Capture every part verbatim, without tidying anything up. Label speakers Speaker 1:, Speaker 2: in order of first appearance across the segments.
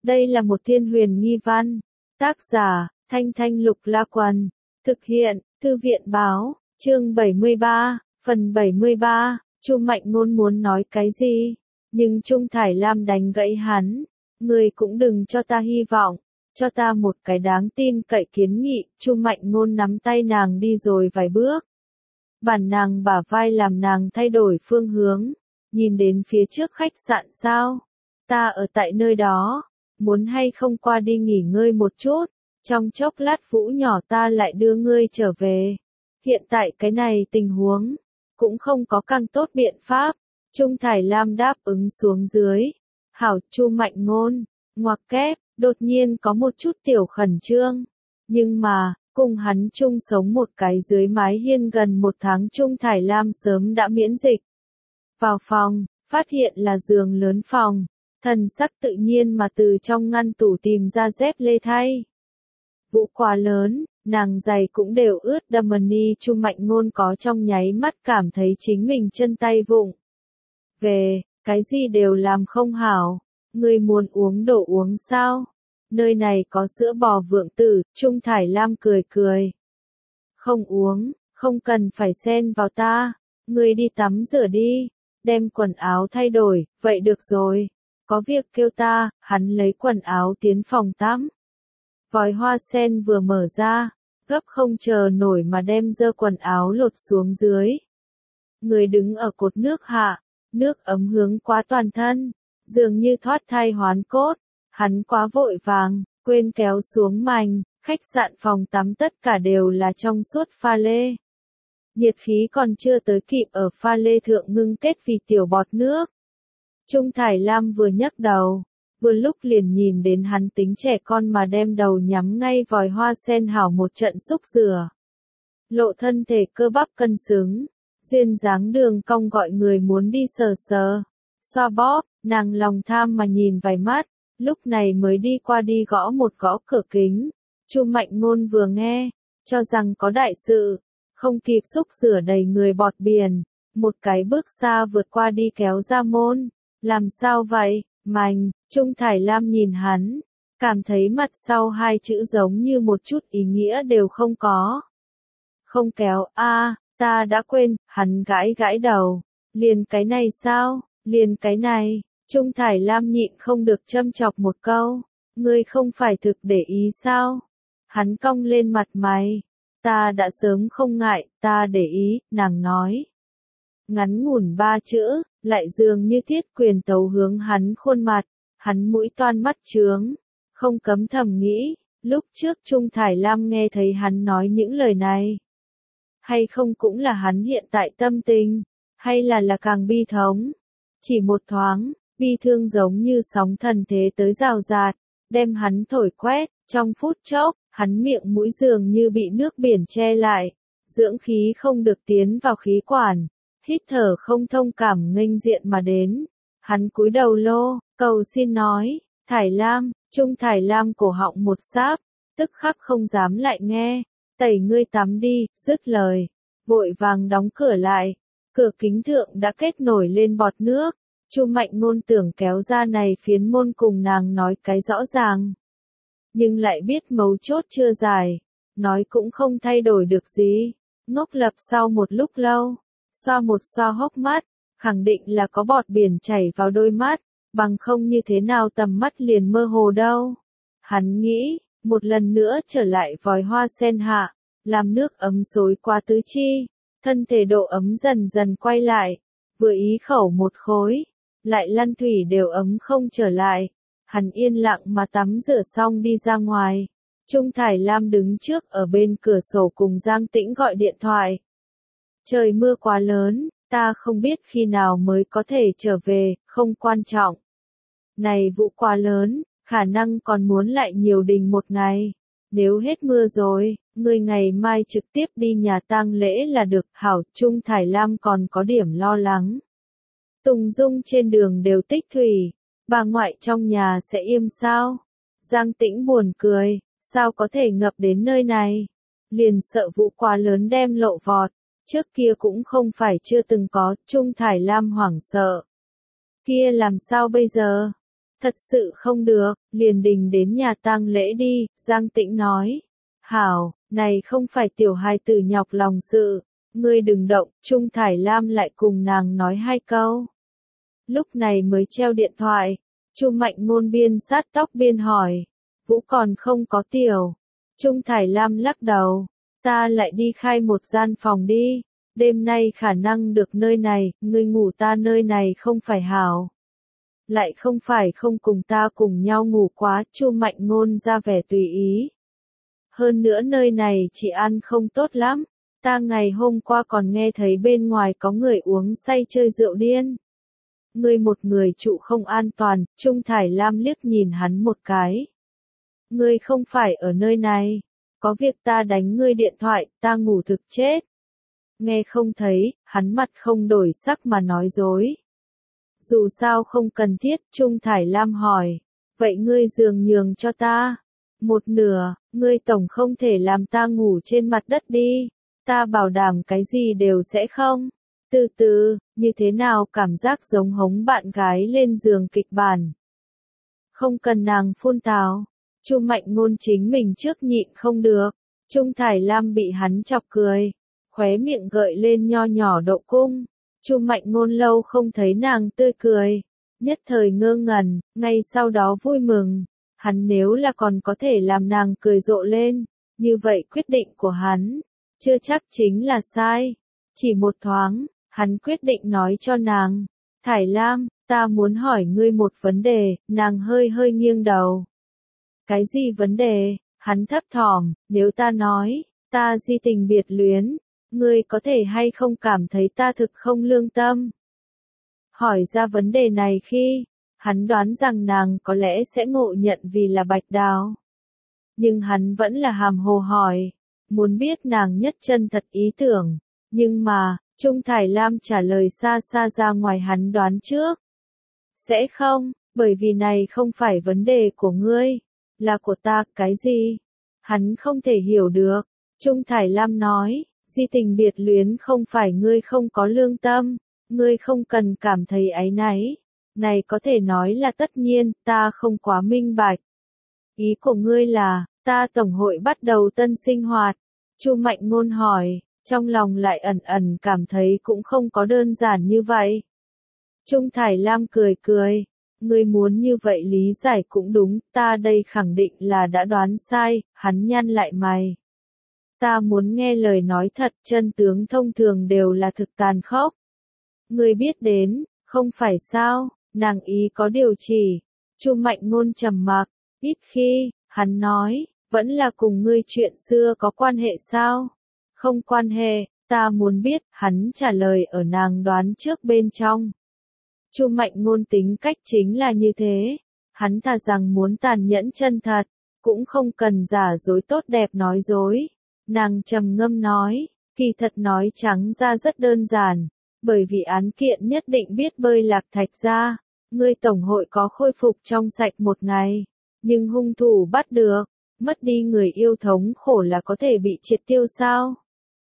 Speaker 1: Đây là một thiên huyền nghi văn. Tác giả, Thanh Thanh Lục La Quần. Thực hiện, Thư viện Báo, chương bảy mươi ba, phần bảy mươi ba, Chu Mạnh Ngôn muốn nói cái gì? Nhưng Trung Thải Lam đánh gãy hắn. Ngươi cũng đừng cho ta hy vọng, cho ta một cái đáng tin cậy kiến nghị. Chu Mạnh Ngôn nắm tay nàng đi rồi vài bước. Bản nàng bả vai làm nàng thay đổi phương hướng, nhìn đến phía trước khách sạn sao? Ta ở tại nơi đó, muốn hay không qua đi nghỉ ngơi một chút, trong chốc lát Vũ nhỏ ta lại đưa ngươi trở về. Hiện tại cái này tình huống, cũng không có càng tốt biện pháp. Trung Thải Lam đáp ứng xuống dưới. Hảo. Chu Mạnh Ngôn, ngoặc kép, đột nhiên có một chút tiểu khẩn trương. Nhưng mà, cùng hắn chung sống một cái dưới mái hiên gần một tháng Trung Thải Lam sớm đã miễn dịch. Vào phòng, phát hiện là giường lớn phòng, thần sắc tự nhiên mà từ trong ngăn tủ tìm ra dép lê thay. Vũ quá lớn, nàng giày cũng đều ướt đầm ni. Chu Mạnh Ngôn có trong nháy mắt cảm thấy chính mình chân tay vụng. Về, cái gì đều làm không hảo, ngươi muốn uống đồ uống sao? Nơi này có sữa bò vượng tử. Trung Thải Lam cười cười. Không uống, không cần phải xen vào ta, ngươi đi tắm rửa đi, đem quần áo thay đổi, vậy được rồi. Có việc kêu ta. Hắn lấy quần áo tiến phòng tắm. Vòi hoa sen vừa mở ra, gấp không chờ nổi mà đem dơ quần áo lột xuống dưới. Người đứng ở cột nước hạ, nước ấm hướng qua toàn thân, dường như thoát thai hoán cốt. Hắn quá vội vàng, quên kéo xuống mành, khách sạn phòng tắm tất cả đều là trong suốt pha lê. Nhiệt khí còn chưa tới kịp ở pha lê thượng ngưng kết vì tiểu bọt nước. Trung Thải Lam vừa nhấc đầu, vừa lúc liền nhìn đến hắn tính trẻ con mà đem đầu nhắm ngay vòi hoa sen hảo một trận xúc rửa. Lộ thân thể cơ bắp cân xứng, duyên dáng đường cong gọi người muốn đi sờ sờ, xoa bóp. Nàng lòng tham mà nhìn vài mắt, lúc này mới đi qua đi gõ một gõ cửa kính. Chu Mạnh Ngôn vừa nghe, cho rằng có đại sự, không kịp xúc rửa đầy người bọt biển, một cái bước xa vượt qua đi kéo ra môn. Làm sao vậy, Mạnh? Trung Thải Lam nhìn hắn, cảm thấy mặt sau hai chữ giống như một chút ý nghĩa đều không có. Không kéo, a, à, ta đã quên. Hắn gãi gãi đầu. Liền cái này sao? Liền cái này. Trung Thải Lam nhịn không được châm chọc một câu. Ngươi không phải thực để ý sao? Hắn cong lên mặt mày. Ta đã sớm không ngại, ta để ý, nàng nói. Ngắn ngủn ba chữ, lại dường như thiết quyền tấu hướng hắn khuôn mặt. Hắn mũi toan mắt trướng, không cấm thầm nghĩ, lúc trước Trung Thải Lam nghe thấy hắn nói những lời này. Hay không cũng là hắn hiện tại tâm tình, hay là là càng bi thống. Chỉ một thoáng, bi thương giống như sóng thần thế tới rào rạt, đem hắn thổi quét. Trong phút chốc, hắn miệng mũi dường như bị nước biển che lại, dưỡng khí không được tiến vào khí quản, hít thở không thông cảm nghênh diện mà đến. Hắn cúi đầu lô, cầu xin nói, Thải Lam. Trung Thải Lam cổ họng một sáp, tức khắc không dám lại nghe. Tẩy ngươi tắm đi, dứt lời, vội vàng đóng cửa lại. Cửa kính thượng đã kết nổi lên bọt nước. Chu Mạnh Ngôn tưởng kéo ra này phiến môn cùng nàng nói cái rõ ràng, nhưng lại biết mấu chốt chưa giải, nói cũng không thay đổi được gì. Ngốc lập sau một lúc lâu, xoa một xoa hốc mắt, khẳng định là có bọt biển chảy vào đôi mắt, bằng không như thế nào tầm mắt liền mơ hồ đâu. Hắn nghĩ, một lần nữa trở lại vòi hoa sen hạ, làm nước ấm xối qua tứ chi, thân thể độ ấm dần dần quay lại, vừa ý khẩu một khối, lại lăn thủy đều ấm không trở lại. Hắn yên lặng mà tắm rửa xong đi ra ngoài. Trung Thải Lam đứng trước ở bên cửa sổ cùng Giang Tĩnh gọi điện thoại. Trời mưa quá lớn, ta không biết khi nào mới có thể trở về, không quan trọng. Này vụ quá lớn, khả năng còn muốn lại nhiều đình một ngày. Nếu hết mưa rồi, người ngày mai trực tiếp đi nhà tang lễ là được. Hảo. Trung Thải Lam còn có điểm lo lắng. Tùng Dung trên đường đều tích thủy. Bà ngoại trong nhà sẽ im sao? Giang Tĩnh buồn cười, sao có thể ngập đến nơi này? Liền sợ vụ quá lớn đem lộ vọt, trước kia cũng không phải chưa từng có. Trung Thải Lam hoảng sợ. Kia làm sao bây giờ? Thật sự không được, liền đình đến nhà tang lễ đi, Giang Tĩnh nói. Hảo, này không phải tiểu hài tử nhọc lòng sự, ngươi đừng động, Trung Thải Lam lại cùng nàng nói hai câu. Lúc này mới treo điện thoại, Chu Mạnh Ngôn biên sát tóc biên hỏi, Vũ còn không có tiểu. Trung Thải Lam lắc đầu, ta lại đi khai một gian phòng đi, đêm nay khả năng được nơi này, ngươi ngủ ta nơi này không phải hảo. Lại không phải không cùng ta cùng nhau ngủ quá, Chu Mạnh Ngôn ra vẻ tùy ý. Hơn nữa nơi này chị ăn không tốt lắm, ta ngày hôm qua còn nghe thấy bên ngoài có người uống say chơi rượu điên. Ngươi một người trụ không an toàn, Trung Thải Lam liếc nhìn hắn một cái. Ngươi không phải ở nơi này, có việc ta đánh ngươi điện thoại, ta ngủ thực chết. Nghe không thấy, hắn mặt không đổi sắc mà nói dối. Dù sao không cần thiết, Trung Thải Lam hỏi, vậy ngươi giường nhường cho ta. Một nửa, ngươi tổng không thể làm ta ngủ trên mặt đất đi, ta bảo đảm cái gì đều sẽ không. Từ từ, như thế nào cảm giác giống hống bạn gái lên giường kịch bản. Không cần nàng phun tào, Chu Mạnh Ngôn chính mình trước nhịn không được, Trung Thải Lam bị hắn chọc cười, khóe miệng gợi lên nho nhỏ độ cung. Chu Mạnh Ngôn lâu không thấy nàng tươi cười, nhất thời ngơ ngẩn, ngay sau đó vui mừng. Hắn nếu là còn có thể làm nàng cười rộ lên, như vậy quyết định của hắn, chưa chắc chính là sai. Chỉ một thoáng, hắn quyết định nói cho nàng, Thải Lam, ta muốn hỏi ngươi một vấn đề, nàng hơi hơi nghiêng đầu. Cái gì vấn đề? Hắn thấp thỏm, nếu ta nói, ta di tình biệt luyến, ngươi có thể hay không cảm thấy ta thực không lương tâm? Hỏi ra vấn đề này khi, hắn đoán rằng nàng có lẽ sẽ ngộ nhận vì là bạch đào. Nhưng hắn vẫn là hàm hồ hỏi, muốn biết nàng nhất chân thật ý tưởng, nhưng mà, Trung Thải Lam trả lời xa xa ra ngoài hắn đoán trước. Sẽ không, bởi vì này không phải vấn đề của ngươi, là của ta, cái gì? Hắn không thể hiểu được. Trung Thải Lam nói, di tình biệt luyến không phải ngươi không có lương tâm, ngươi không cần cảm thấy áy náy. Này có thể nói là tất nhiên, ta không quá minh bạch. Ý của ngươi là, ta tổng hội bắt đầu tân sinh hoạt. Chu Mạnh Ngôn hỏi, trong lòng lại ẩn ẩn cảm thấy cũng không có đơn giản như vậy. Trung Thải Lam cười cười, ngươi muốn như vậy lý giải cũng đúng, ta đây khẳng định là đã đoán sai, hắn nhăn lại mày. Ta muốn nghe lời nói thật, chân tướng thông thường đều là thực tàn khốc. Ngươi biết đến, không phải sao? Nàng ý có điều chỉ. Chu Mạnh Ngôn trầm mặc, ít khi, hắn nói, vẫn là cùng ngươi chuyện xưa có quan hệ sao? Không quan hệ, ta muốn biết, hắn trả lời ở nàng đoán trước bên trong. Chu Mạnh Ngôn tính cách chính là như thế, hắn thà rằng muốn tàn nhẫn chân thật, cũng không cần giả dối tốt đẹp nói dối. Nàng trầm ngâm nói, kỳ thật nói trắng ra rất đơn giản, bởi vì án kiện nhất định biết bơi lạc thạch ra. Ngươi tổng hội có khôi phục trong sạch một ngày, nhưng hung thủ bắt được, mất đi người yêu thống khổ là có thể bị triệt tiêu sao?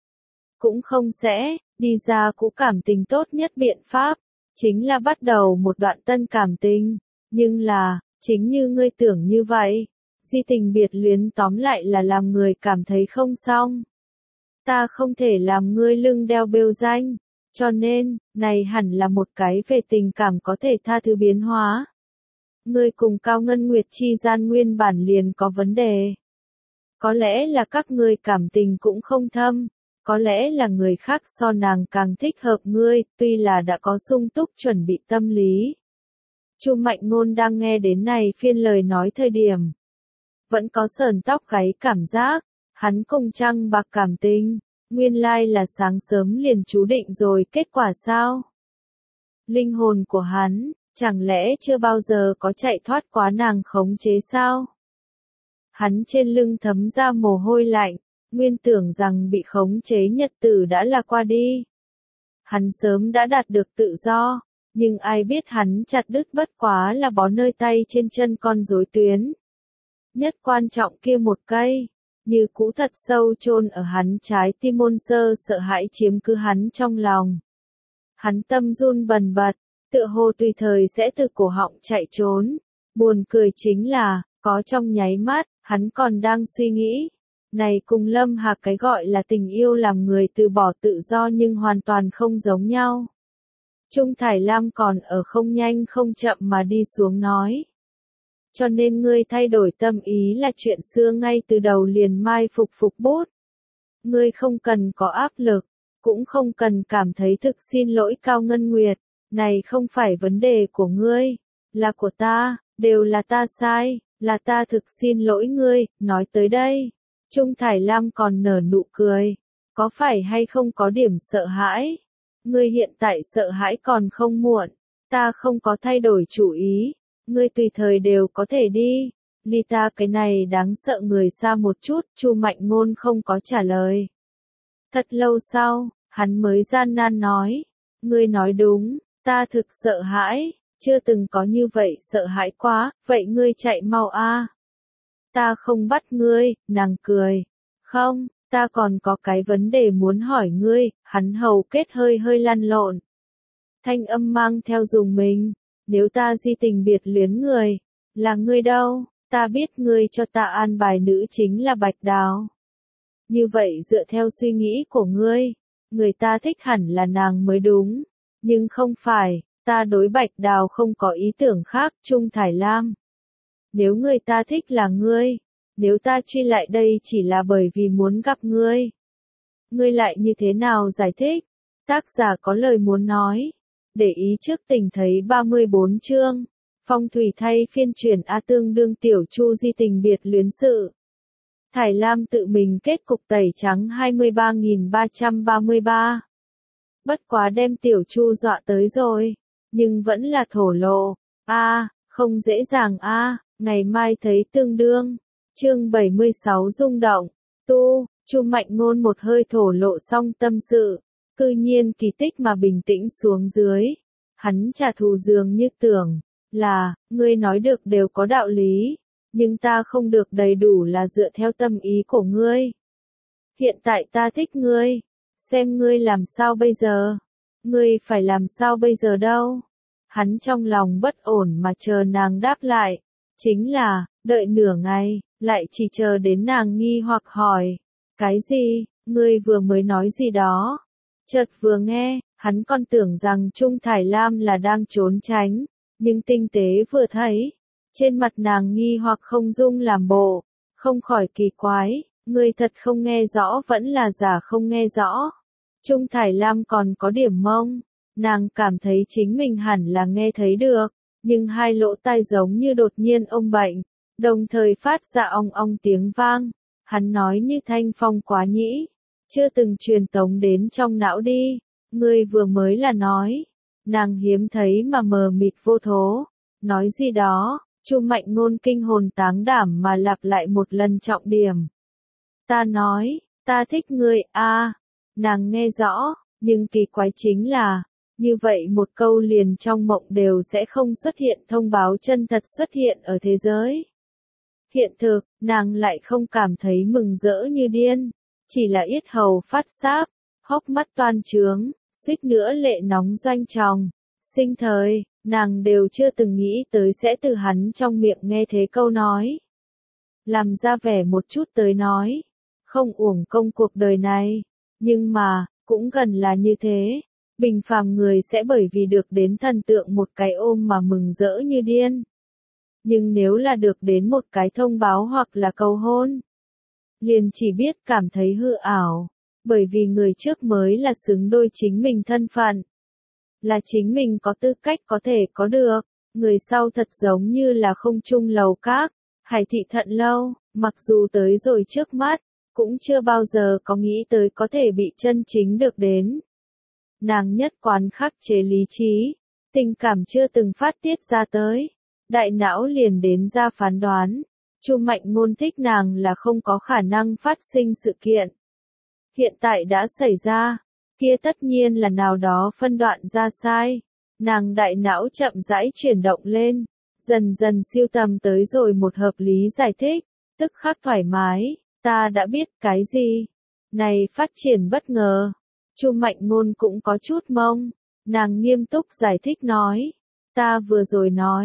Speaker 1: Cũng không sẽ, đi ra cũ cảm tình tốt nhất biện pháp, chính là bắt đầu một đoạn tân cảm tình, nhưng là, chính như ngươi tưởng như vậy, di tình biệt luyến tóm lại là làm người cảm thấy không xong. Ta không thể làm ngươi lưng đeo bêu danh. Cho nên, này hẳn là một cái về tình cảm có thể tha thứ biến hóa. Ngươi cùng Cao Ngân Nguyệt chi gian nguyên bản liền có vấn đề. Có lẽ là các ngươi cảm tình cũng không thâm, có lẽ là người khác so nàng càng thích hợp ngươi, tuy là đã có sung túc chuẩn bị tâm lý. Chu Mạnh Ngôn đang nghe đến này phiên lời nói thời điểm. Vẫn có sờn tóc gáy cảm giác, hắn cùng Trăng Bạc cảm tình. Nguyên lai là sáng sớm liền chú định rồi, kết quả sao? Linh hồn của hắn, chẳng lẽ chưa bao giờ có chạy thoát quá nàng khống chế sao? Hắn trên lưng thấm ra mồ hôi lạnh, nguyên tưởng rằng bị khống chế nhật tử đã là qua đi. Hắn sớm đã đạt được tự do, nhưng ai biết hắn chặt đứt bất quá là bó nơi tay trên chân con rối tuyến. Nhất quan trọng kia một cây. Như cũ thật sâu chôn ở hắn trái tim môn sơ sợ hãi chiếm cứ hắn trong lòng. Hắn tâm run bần bật, tựa hồ tùy thời sẽ từ cổ họng chạy trốn, Buồn cười chính là, có trong nháy mắt, hắn còn đang suy nghĩ. Này cùng Lâm Hạc cái gọi là tình yêu làm người từ bỏ tự do nhưng hoàn toàn không giống nhau. Trung Thải Lam còn ở không nhanh không chậm mà đi xuống nói. Cho nên ngươi thay đổi tâm ý là chuyện xưa ngay từ đầu liền mai phục phục bút. Ngươi không cần có áp lực, cũng không cần cảm thấy thực xin lỗi Cao Ngân Nguyệt. Này không phải vấn đề của ngươi, là của ta, đều là ta sai, là ta thực xin lỗi ngươi. Nói tới đây, Trung Thải Lam còn nở nụ cười. Có phải hay không có điểm sợ hãi? Ngươi hiện tại sợ hãi còn không muộn, ta không có thay đổi chủ ý, ngươi tùy thời đều có thể đi. Ly ta cái này đáng sợ người xa một chút, Chu Mạnh Ngôn không có trả lời. Thật lâu sau, hắn mới gian nan nói, ngươi nói đúng, ta thực sợ hãi, chưa từng có như vậy sợ hãi quá, vậy ngươi chạy mau a. Ta không bắt ngươi, nàng cười. Không, ta còn có cái vấn đề muốn hỏi ngươi. Hắn hầu kết hơi hơi lăn lộn. Thanh âm mang theo dùng mình. Nếu ta di tình biệt luyến người, là ngươi đâu? Ta biết ngươi cho ta an bài nữ chính là Bạch Đào. Như vậy dựa theo suy nghĩ của ngươi, người ta thích hẳn là nàng mới đúng. Nhưng không phải, ta đối Bạch Đào không có ý tưởng khác. Trung Thải Lam, nếu người ta thích là ngươi, nếu ta truy lại đây chỉ là bởi vì muốn gặp ngươi, ngươi lại như thế nào giải thích? Tác giả có lời muốn nói. Để ý trước tình thấy ba mươi bốn chương. Phong thủy thay phiên truyền A tương đương tiểu Chu di tình biệt luyến sự. Thải Lam tự mình kết cục tẩy trắng hai mươi ba nghìn ba trăm ba mươi ba. Bất quá đem tiểu Chu dọa tới rồi, nhưng vẫn là thổ lộ. A, à, không dễ dàng a, à, ngày mai thấy tương đương. Chương bảy mươi sáu rung động. Tu, Chu Mạnh Ngôn một hơi thổ lộ xong tâm sự, cư nhiên kỳ tích mà bình tĩnh xuống dưới. Hắn trả thù dường như tưởng là, ngươi nói được đều có đạo lý, nhưng ta không được đầy đủ là dựa theo tâm ý của ngươi. Hiện tại ta thích ngươi, xem ngươi làm sao bây giờ? Ngươi phải làm sao bây giờ đâu? Hắn trong lòng bất ổn mà chờ nàng đáp lại, chính là, đợi nửa ngày, lại chỉ chờ đến nàng nghi hoặc hỏi, cái gì, ngươi vừa mới nói gì đó? Chợt vừa nghe, hắn còn tưởng rằng Trung Thải Lam là đang trốn tránh, nhưng tinh tế vừa thấy, trên mặt nàng nghi hoặc không dung làm bộ, không khỏi kỳ quái, ngươi thật không nghe rõ vẫn là giả không nghe rõ. Trung Thải Lam còn có điểm mông, nàng cảm thấy chính mình hẳn là nghe thấy được, nhưng hai lỗ tai giống như đột nhiên ôm bệnh, đồng thời phát ra ong ong tiếng vang. Hắn nói như thanh phong quá nhĩ, chưa từng truyền tống đến trong não đi. Ngươi vừa mới là nói, nàng hiếm thấy mà mờ mịt vô thố, nói gì đó. Chu Mạnh Ngôn kinh hồn táng đảm mà lặp lại một lần trọng điểm. Ta nói, ta thích ngươi a. À, nàng nghe rõ, nhưng kỳ quái chính là, như vậy một câu liền trong mộng đều sẽ không xuất hiện thông báo chân thật xuất hiện ở thế giới. Hiện thực, nàng lại không cảm thấy mừng rỡ như điên, chỉ là yết hầu phát sáp, hốc mắt toan trướng, suýt nữa lệ nóng doanh tròng. Sinh thời, nàng đều chưa từng nghĩ tới sẽ từ hắn trong miệng nghe thế câu nói. Làm ra vẻ một chút tới nói, không uổng công cuộc đời này, nhưng mà, cũng gần là như thế. Bình phàm người sẽ bởi vì được đến thần tượng một cái ôm mà mừng rỡ như điên. Nhưng nếu là được đến một cái thông báo hoặc là cầu hôn, liền chỉ biết cảm thấy hư ảo, bởi vì người trước mới là xứng đôi chính mình thân phận. Là chính mình có tư cách có thể có được, người sau thật giống như là không trung lầu các, hải thị thận lâu, mặc dù tới rồi trước mắt, cũng chưa bao giờ có nghĩ tới có thể bị chân chính được đến. Nàng nhất quán khắc chế lý trí, tình cảm chưa từng phát tiết ra tới, đại não liền đến ra phán đoán. Chu Mạnh Ngôn thích nàng là không có khả năng phát sinh sự kiện. Hiện tại đã xảy ra, kia tất nhiên là nào đó phân đoạn ra sai. Nàng đại não chậm rãi chuyển động lên, dần dần siêu tầm tới rồi một hợp lý giải thích, tức khắc thoải mái. Ta đã biết cái gì? Này phát triển bất ngờ. Chu Mạnh Ngôn cũng có chút mông, nàng nghiêm túc giải thích nói, ta vừa rồi nói,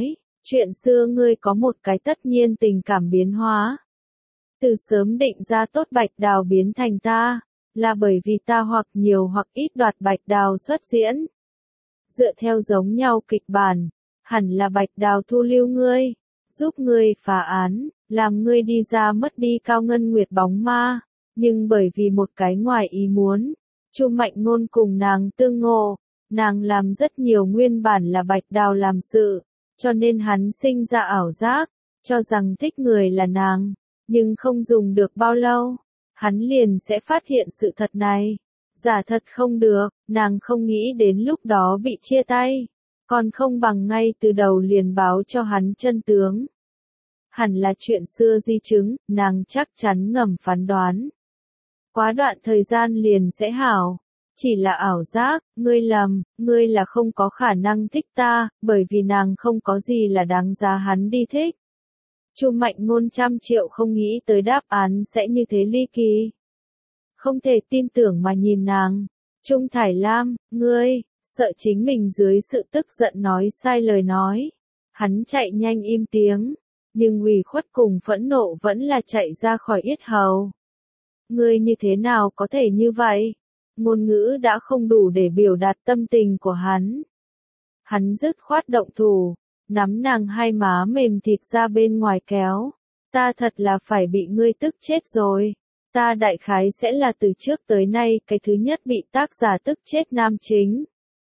Speaker 1: Chuyện xưa ngươi có một cái tất nhiên tình cảm biến hóa. Từ sớm định ra tốt Bạch Đào biến thành ta, là bởi vì ta hoặc nhiều hoặc ít đoạt Bạch Đào xuất diễn. Dựa theo giống nhau kịch bản, hẳn là Bạch Đào thu lưu ngươi, giúp ngươi phá án, làm ngươi đi ra mất đi Cao Ngân Nguyệt bóng ma, nhưng bởi vì một cái ngoài ý muốn, Chu Mạnh Ngôn cùng nàng tương ngộ, nàng làm rất nhiều nguyên bản là Bạch Đào làm sự, cho nên hắn sinh ra ảo giác, cho rằng thích người là nàng, nhưng không dùng được bao lâu, hắn liền sẽ phát hiện sự thật này. Giả thật không được, nàng không nghĩ đến lúc đó bị chia tay, còn không bằng ngay từ đầu liền báo cho hắn chân tướng. Hẳn là chuyện xưa di chứng, nàng chắc chắn ngầm phán đoán. Quá đoạn thời gian liền sẽ hảo, chỉ là ảo giác, ngươi lầm, ngươi là không có khả năng thích ta, bởi vì nàng không có gì là đáng giá hắn đi thích. Chu Mạnh Ngôn trăm triệu không nghĩ tới đáp án sẽ như thế ly kỳ. Không thể tin tưởng mà nhìn nàng. Trung Thải Lam, ngươi, sợ chính mình dưới sự tức giận nói sai lời nói. Hắn chạy nhanh im tiếng, nhưng ủy khuất cùng phẫn nộ vẫn là chạy ra khỏi yết hầu. Ngươi như thế nào có thể như vậy? Ngôn ngữ đã không đủ để biểu đạt tâm tình của hắn. Hắn dứt khoát động thủ, nắm nàng hai má mềm thịt ra bên ngoài kéo. Ta thật là phải bị ngươi tức chết rồi. Ta đại khái sẽ là từ trước tới nay cái thứ nhất bị tác giả tức chết nam chính.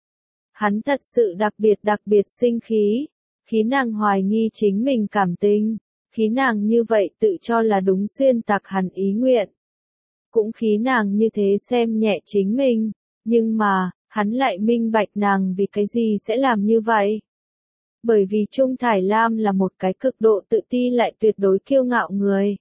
Speaker 1: Hắn thật sự đặc biệt đặc biệt sinh khí, khí nàng hoài nghi chính mình cảm tình, khí nàng như vậy tự cho là đúng xuyên tạc hắn ý nguyện. Cũng khí nàng như thế xem nhẹ chính mình, nhưng mà, hắn lại minh bạch nàng vì cái gì sẽ làm như vậy. Bởi vì Trung Thải Lam là một cái cực độ tự ti lại tuyệt đối kiêu ngạo người.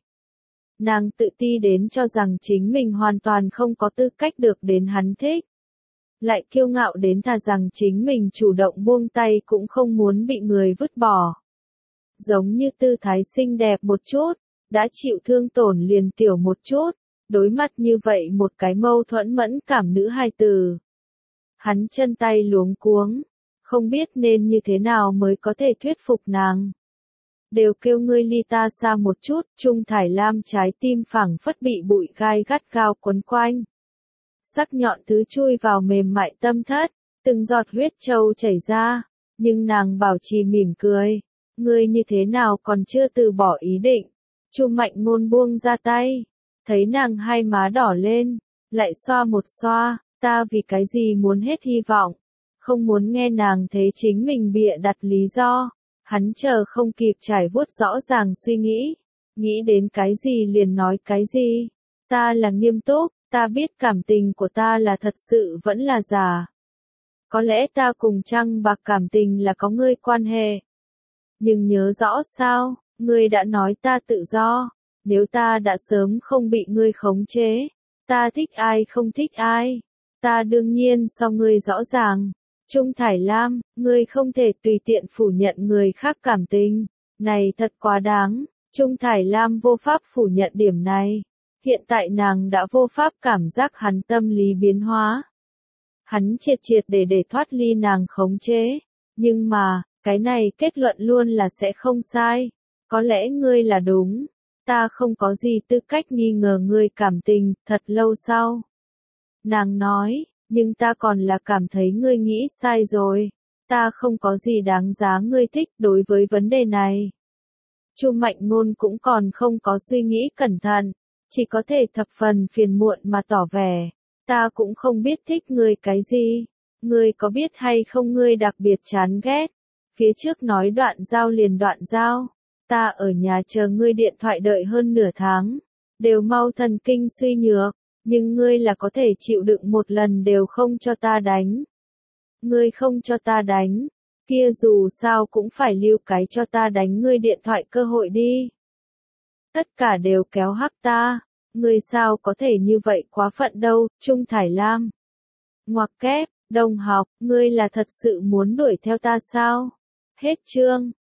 Speaker 1: Nàng tự ti đến cho rằng chính mình hoàn toàn không có tư cách được đến hắn thích. Lại kiêu ngạo đến thà rằng chính mình chủ động buông tay cũng không muốn bị người vứt bỏ. Giống như tư thái xinh đẹp một chút, đã chịu thương tổn liền tiểu một chút, đối mặt như vậy một cái mâu thuẫn mẫn cảm nữ hài tử. Hắn chân tay luống cuống, không biết nên như thế nào mới có thể thuyết phục nàng. Đều kêu ngươi ly ta xa một chút, Trung Thải Lam trái tim phẳng phất bị bụi gai gắt gao quấn quanh. Sắc nhọn thứ chui vào mềm mại tâm thất, từng giọt huyết trâu chảy ra, nhưng nàng bảo trì mỉm cười. Ngươi như thế nào còn chưa từ bỏ ý định. Chu Mạnh Ngôn buông ra tay, thấy nàng hai má đỏ lên, lại xoa một xoa, ta vì cái gì muốn hết hy vọng, không muốn nghe nàng thấy chính mình bịa đặt lý do. Hắn chờ không kịp trải vuốt rõ ràng suy nghĩ, nghĩ đến cái gì liền nói cái gì. Ta là nghiêm túc, ta biết cảm tình của ta là thật sự vẫn là giả. Có lẽ ta cùng Trăng Bạc cảm tình là có ngươi quan hệ. Nhưng nhớ rõ sao, ngươi đã nói ta tự do, nếu ta đã sớm không bị ngươi khống chế, ta thích ai không thích ai, ta đương nhiên so ngươi rõ ràng. Trung Thải Lam, ngươi không thể tùy tiện phủ nhận người khác cảm tình, này thật quá đáng. Trung Thải Lam vô pháp phủ nhận điểm này. Hiện tại nàng đã vô pháp cảm giác hắn tâm lý biến hóa. Hắn triệt triệt để để thoát ly nàng khống chế. Nhưng mà, cái này kết luận luôn là sẽ không sai. Có lẽ ngươi là đúng. Ta không có gì tư cách nghi ngờ ngươi cảm tình, thật lâu sau. Nàng nói, nhưng ta còn là cảm thấy ngươi nghĩ sai rồi. Ta không có gì đáng giá ngươi thích đối với vấn đề này. Chu Mạnh Ngôn cũng còn không có suy nghĩ cẩn thận, chỉ có thể thập phần phiền muộn mà tỏ vẻ. Ta cũng không biết thích ngươi cái gì. Ngươi có biết hay không ngươi đặc biệt chán ghét. Phía trước nói đoạn giao liền đoạn giao. Ta ở nhà chờ ngươi điện thoại đợi hơn nửa tháng. Đều mau thần kinh suy nhược. Nhưng ngươi là có thể chịu đựng một lần đều không cho ta đánh. Ngươi không cho ta đánh. Kia dù sao cũng phải lưu cái cho ta đánh ngươi điện thoại cơ hội đi. Tất cả đều kéo hắc ta. Ngươi sao có thể như vậy quá phận đâu, Trung Thải Lam. Ngoặc kép, đồng học, ngươi là thật sự muốn đuổi theo ta sao? Hết chương.